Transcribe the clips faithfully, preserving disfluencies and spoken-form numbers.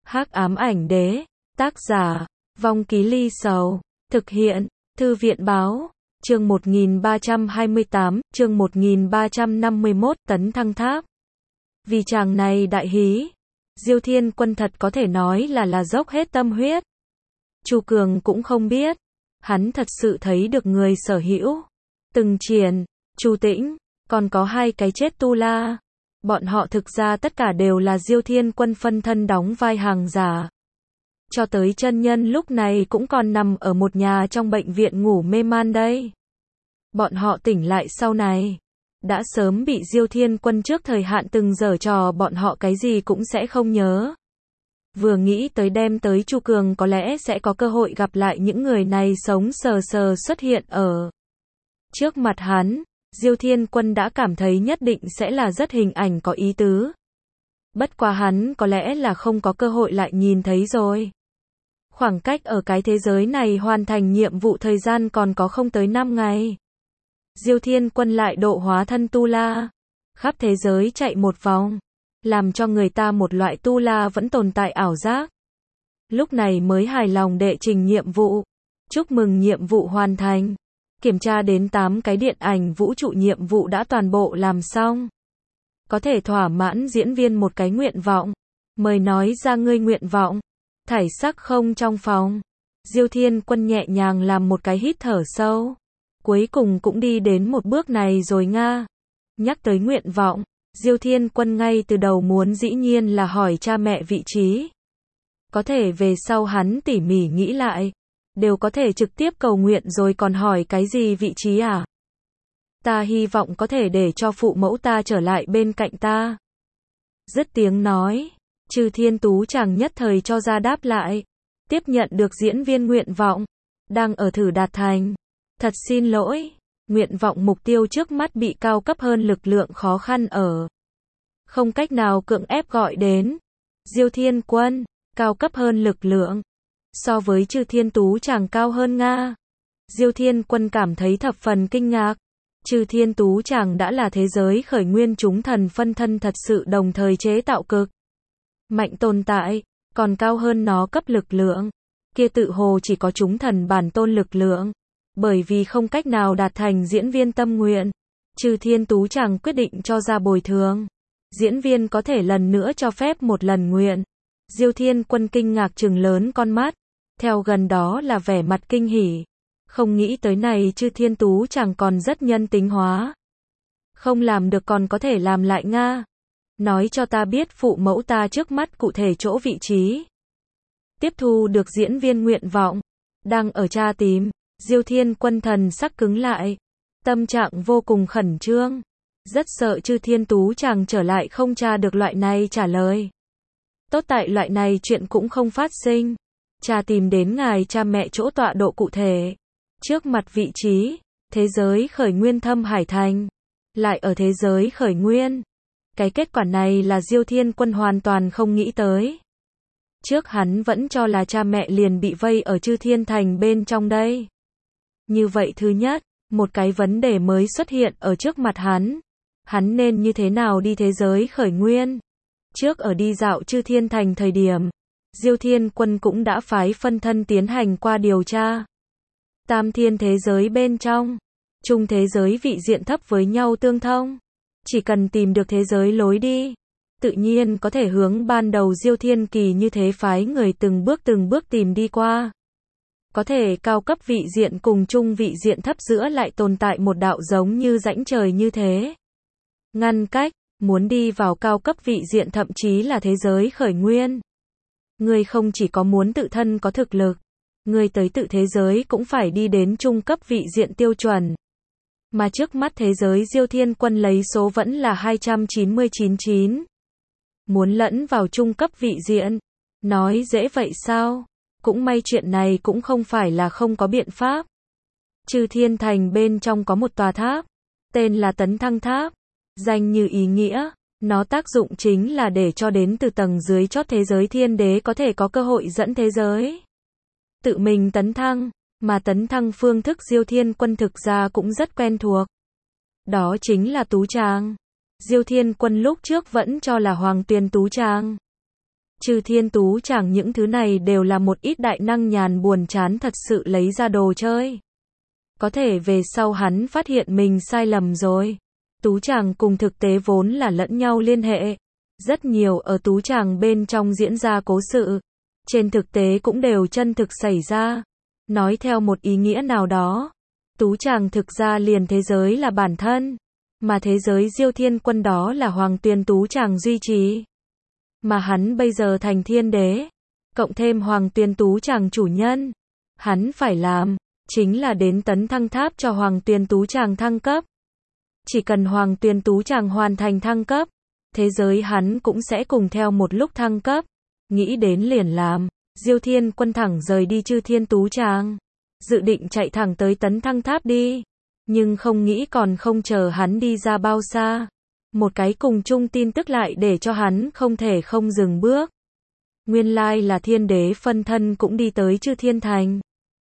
Hắc ám ảnh đế, tác giả, Vong Ký Ly Sầu, thực hiện, Thư viện báo, chương một nghìn ba trăm hai mươi tám, chương một nghìn ba trăm năm mươi mốt, tấn thăng tháp. Vì chàng này đại hí, Diêu Thiên Quân thật có thể nói là là dốc hết tâm huyết. Chu Cường cũng không biết, hắn thật sự thấy được người sở hữu. Từng Triển, Chu Tĩnh, còn có hai cái chết Tu La. Bọn họ thực ra tất cả đều là Diêu Thiên Quân phân thân đóng vai hàng giả. Cho tới chân nhân lúc này cũng còn nằm ở một nhà trong bệnh viện ngủ mê man đây. Bọn họ tỉnh lại sau này, đã sớm bị Diêu Thiên Quân trước thời hạn từng giở trò bọn họ cái gì cũng sẽ không nhớ. Vừa nghĩ tới đem tới Chu Cường có lẽ sẽ có cơ hội gặp lại những người này sống sờ sờ xuất hiện ở trước mặt hắn, Diêu Thiên Quân đã cảm thấy nhất định sẽ là rất hình ảnh có ý tứ. Bất quá hắn có lẽ là không có cơ hội lại nhìn thấy rồi. Khoảng cách ở cái thế giới này hoàn thành nhiệm vụ thời gian còn có không tới năm ngày. Diêu Thiên Quân lại độ hóa thân Tu La, khắp thế giới chạy một vòng, làm cho người ta một loại Tu La vẫn tồn tại ảo giác. Lúc này mới hài lòng đệ trình nhiệm vụ. Chúc mừng nhiệm vụ hoàn thành. Kiểm tra đến tám cái điện ảnh vũ trụ nhiệm vụ đã toàn bộ làm xong. Có thể thỏa mãn diễn viên một cái nguyện vọng. Mời nói ra ngươi nguyện vọng. Thải sắc không trong phòng. Diêu Thiên Quân nhẹ nhàng làm một cái hít thở sâu. Cuối cùng cũng đi đến một bước này rồi nga. Nhắc tới nguyện vọng, Diêu Thiên Quân ngay từ đầu muốn dĩ nhiên là hỏi cha mẹ vị trí. Có thể về sau hắn tỉ mỉ nghĩ lại, đều có thể trực tiếp cầu nguyện rồi còn hỏi cái gì vị trí à? Ta hy vọng có thể để cho phụ mẫu ta trở lại bên cạnh ta. Dứt tiếng nói, Trừ Thiên Tú chàng nhất thời cho ra đáp lại. Tiếp nhận được diễn viên nguyện vọng, đang ở thử đạt thành. Thật xin lỗi, nguyện vọng mục tiêu trước mắt bị cao cấp hơn lực lượng khó khăn ở. Không cách nào cưỡng ép gọi đến. Diêu Thiên Quân, cao cấp hơn lực lượng. So với Trừ Thiên Tú chàng cao hơn nga. Diêu Thiên Quân cảm thấy thập phần kinh ngạc. Trừ Thiên Tú chàng đã là thế giới khởi nguyên chúng thần phân thân thật sự đồng thời chế tạo cực mạnh tồn tại, còn cao hơn nó cấp lực lượng. Kia tự hồ chỉ có chúng thần bản tôn lực lượng. Bởi vì không cách nào đạt thành diễn viên tâm nguyện, Trừ Thiên Tú chàng quyết định cho ra bồi thường. Diễn viên có thể lần nữa cho phép một lần nguyện. Diêu Thiên Quân kinh ngạc trừng lớn con mắt, theo gần đó là vẻ mặt kinh hỉ. Không nghĩ tới này Trừ Thiên Tú chàng còn rất nhân tính hóa. Không làm được còn có thể làm lại nga. Nói cho ta biết phụ mẫu ta trước mắt cụ thể chỗ vị trí. Tiếp thu được diễn viên nguyện vọng, đang ở tra tìm. Diêu Thiên Quân thần sắc cứng lại, tâm trạng vô cùng khẩn trương, rất sợ Trừ Thiên Tú chàng trở lại không tra được loại này trả lời. Tốt tại loại này chuyện cũng không phát sinh. Cha tìm đến ngài cha mẹ chỗ tọa độ cụ thể. Trước mặt vị trí, thế giới khởi nguyên Thâm Hải Thành. Lại ở thế giới khởi nguyên. Cái kết quả này là Diêu Thiên Quân hoàn toàn không nghĩ tới. Trước hắn vẫn cho là cha mẹ liền bị vây ở Chư Thiên Thành bên trong đây. Như vậy thứ nhất, một cái vấn đề mới xuất hiện ở trước mặt hắn. Hắn nên như thế nào đi thế giới khởi nguyên? Trước ở đi dạo Chư Thiên Thành thời điểm, Diêu Thiên Quân cũng đã phái phân thân tiến hành qua điều tra. Tam thiên thế giới bên trong, chung thế giới vị diện thấp với nhau tương thông. Chỉ cần tìm được thế giới lối đi, tự nhiên có thể hướng ban đầu Diêu Thiên Kỳ như thế phái người từng bước từng bước tìm đi qua. Có thể cao cấp vị diện cùng chung vị diện thấp giữa lại tồn tại một đạo giống như rãnh trời như thế. Ngăn cách, muốn đi vào cao cấp vị diện thậm chí là thế giới khởi nguyên. Người không chỉ có muốn tự thân có thực lực, người tới tự thế giới cũng phải đi đến trung cấp vị diện tiêu chuẩn. Mà trước mắt thế giới Diêu Thiên Quân lấy số vẫn là hai trăm chín mươi chín chín. Muốn lẫn vào trung cấp vị diện, nói dễ vậy sao? Cũng may chuyện này cũng không phải là không có biện pháp. Chư Thiên Thành bên trong có một tòa tháp, tên là Tấn Thăng Tháp. Danh như ý nghĩa, nó tác dụng chính là để cho đến từ tầng dưới chót thế giới thiên đế có thể có cơ hội dẫn thế giới tự mình tấn thăng, mà tấn thăng phương thức Diêu Thiên Quân thực ra cũng rất quen thuộc. Đó chính là Tú Tràng. Diêu Thiên Quân lúc trước vẫn cho là Hoàng Tuyền Tú Tràng. Chư Thiên Tú Tràng những thứ này đều là một ít đại năng nhàn buồn chán thật sự lấy ra đồ chơi. Có thể về sau hắn phát hiện mình sai lầm rồi. Tú Tràng cùng thực tế vốn là lẫn nhau liên hệ. Rất nhiều ở Tú Tràng bên trong diễn ra cố sự. Trên thực tế cũng đều chân thực xảy ra. Nói theo một ý nghĩa nào đó. Tú Tràng thực ra liền thế giới là bản thân. Mà thế giới Diêu Thiên Quân đó là Hoàng Tuyền Tú Tràng duy trì. Mà hắn bây giờ thành thiên đế. Cộng thêm Hoàng Tuyền Tú Tràng chủ nhân. Hắn phải làm. Chính là đến tấn thăng tháp cho Hoàng Tuyền Tú Tràng thăng cấp. Chỉ cần Hoàng Tuyền Tú Tràng hoàn thành thăng cấp. Thế giới hắn cũng sẽ cùng theo một lúc thăng cấp. Nghĩ đến liền làm. Diêu Thiên Quân thẳng rời đi Chư Thiên Tú Tràng. Dự định chạy thẳng tới tấn thăng tháp đi. Nhưng không nghĩ còn không chờ hắn đi ra bao xa. Một cái cùng chung tin tức lại để cho hắn không thể không dừng bước. Nguyên lai là thiên đế phân thân cũng đi tới Chư Thiên Thành.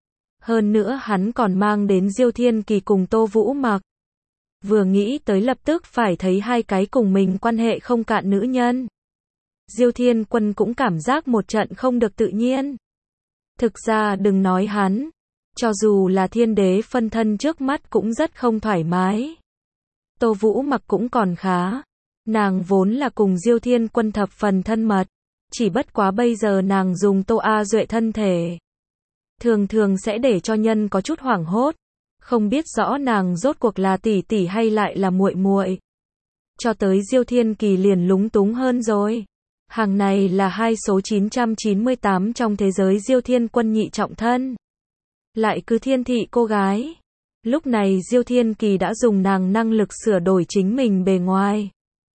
Hơn nữa hắn còn mang đến Diêu Thiên Kỳ cùng Tô Vũ Mặc. Vừa nghĩ tới lập tức phải thấy hai cái cùng mình quan hệ không cạn nữ nhân. Diêu Thiên Quân cũng cảm giác một trận không được tự nhiên. Thực ra đừng nói hắn. Cho dù là thiên đế phân thân trước mắt cũng rất không thoải mái. Tô Vũ Mặc cũng còn khá. Nàng vốn là cùng Diêu Thiên Quân thập phần thân mật. Chỉ bất quá bây giờ nàng dùng Tô A Duệ thân thể. Thường thường sẽ để cho nhân có chút hoảng hốt. Không biết rõ nàng rốt cuộc là tỷ tỷ hay lại là muội muội. Cho tới Diêu Thiên Kỳ liền lúng túng hơn rồi. Hàng này là hai số chín trăm chín mươi tám trong thế giới Diêu Thiên Quân nhị trọng thân. Lại cứ thiên thị cô gái. Lúc này Diêu Thiên Kỳ đã dùng nàng năng lực sửa đổi chính mình bề ngoài.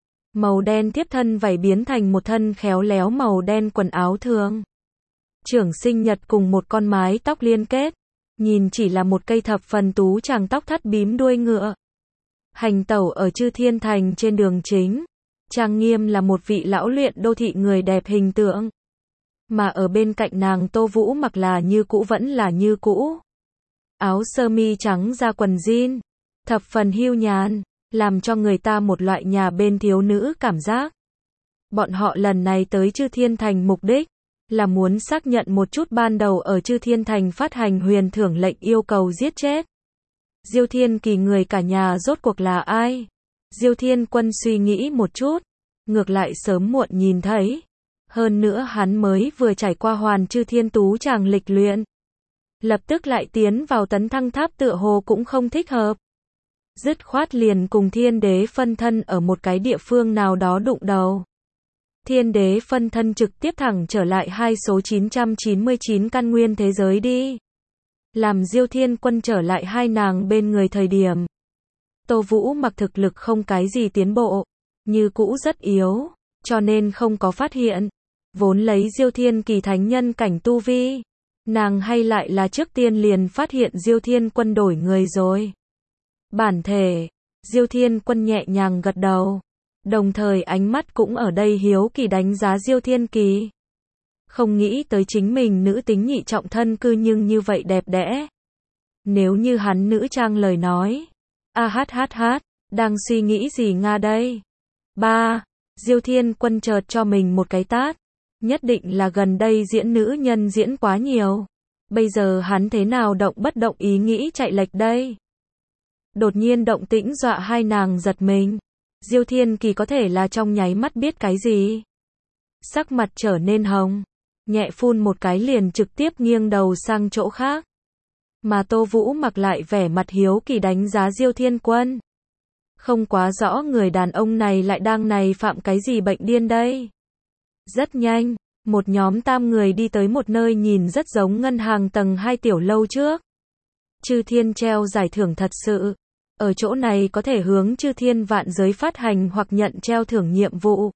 Màu đen tiếp thân vảy biến thành một thân khéo léo màu đen quần áo thường. Trưởng sinh nhật cùng một con mái tóc liên kết. Nhìn chỉ là một cây thập phần tú tràng tóc thắt bím đuôi ngựa. Hành tẩu ở Chư Thiên Thành trên đường chính. Trang nghiêm là một vị lão luyện đô thị người đẹp hình tượng. Mà ở bên cạnh nàng Tô Vũ Mặc là như cũ vẫn là như cũ. Áo sơ mi trắng da quần jean. Thập phần hiu nhàn. Làm cho người ta một loại nhà bên thiếu nữ cảm giác. Bọn họ lần này tới Chư Thiên Thành mục đích. Là muốn xác nhận một chút ban đầu ở Chư Thiên Thành phát hành huyền thưởng lệnh yêu cầu giết chết. Diêu Thiên Kỳ người cả nhà rốt cuộc là ai? Diêu Thiên Quân suy nghĩ một chút. Ngược lại sớm muộn nhìn thấy. Hơn nữa hắn mới vừa trải qua hoàn Chư Thiên Tú Tràng lịch luyện. Lập tức lại tiến vào tấn thăng tháp tựa hồ cũng không thích hợp. Dứt khoát liền cùng thiên đế phân thân ở một cái địa phương nào đó đụng đầu. Thiên đế phân thân trực tiếp thẳng trở lại hai số chín trăm chín mươi chín căn nguyên thế giới đi. Làm Diêu Thiên Quân trở lại hai nàng bên người thời điểm. Tô Vũ Mặc thực lực không cái gì tiến bộ. Như cũ rất yếu. Cho nên không có phát hiện. Vốn lấy Diêu Thiên Kỳ thánh nhân cảnh tu vi. Nàng hay lại là trước tiên liền phát hiện Diêu Thiên Quân đổi người rồi. Bản thể. Diêu Thiên Quân nhẹ nhàng gật đầu. Đồng thời ánh mắt cũng ở đây hiếu kỳ đánh giá Diêu Thiên Kỳ. Không nghĩ tới chính mình nữ tính nhị trọng thân cư nhưng như vậy đẹp đẽ. Nếu như hắn nữ trang lời nói. A hát hát hát, đang suy nghĩ gì Nga đây? Ba. Diêu Thiên Quân chợt cho mình một cái tát. Nhất định là gần đây diễn nữ nhân diễn quá nhiều. Bây giờ hắn thế nào động bất động ý nghĩ chạy lệch đây? Đột nhiên động tĩnh dọa hai nàng giật mình. Diêu Thiên Kỳ có thể là trong nháy mắt biết cái gì. Sắc mặt trở nên hồng. Nhẹ phun một cái liền trực tiếp nghiêng đầu sang chỗ khác. Mà Tô Vũ Mặc lại vẻ mặt hiếu kỳ đánh giá Diêu Thiên Quân. Không quá rõ người đàn ông này lại đang này phạm cái gì bệnh điên đây. Rất nhanh, một nhóm tam người đi tới một nơi nhìn rất giống ngân hàng tầng hai tiểu lâu trước. Chư Thiên treo giải thưởng thật sự. Ở chỗ này có thể hướng Chư Thiên vạn giới phát hành hoặc nhận treo thưởng nhiệm vụ.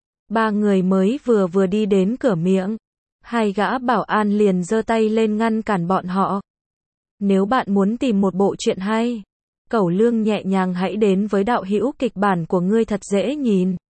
Ba người mới vừa vừa đi đến cửa miệng. Hai gã bảo an liền giơ tay lên ngăn cản bọn họ. Nếu bạn muốn tìm một bộ truyện hay, Cẩu Lương nhẹ nhàng hãy đến với đạo hữu kịch bản của ngươi thật dễ nhìn.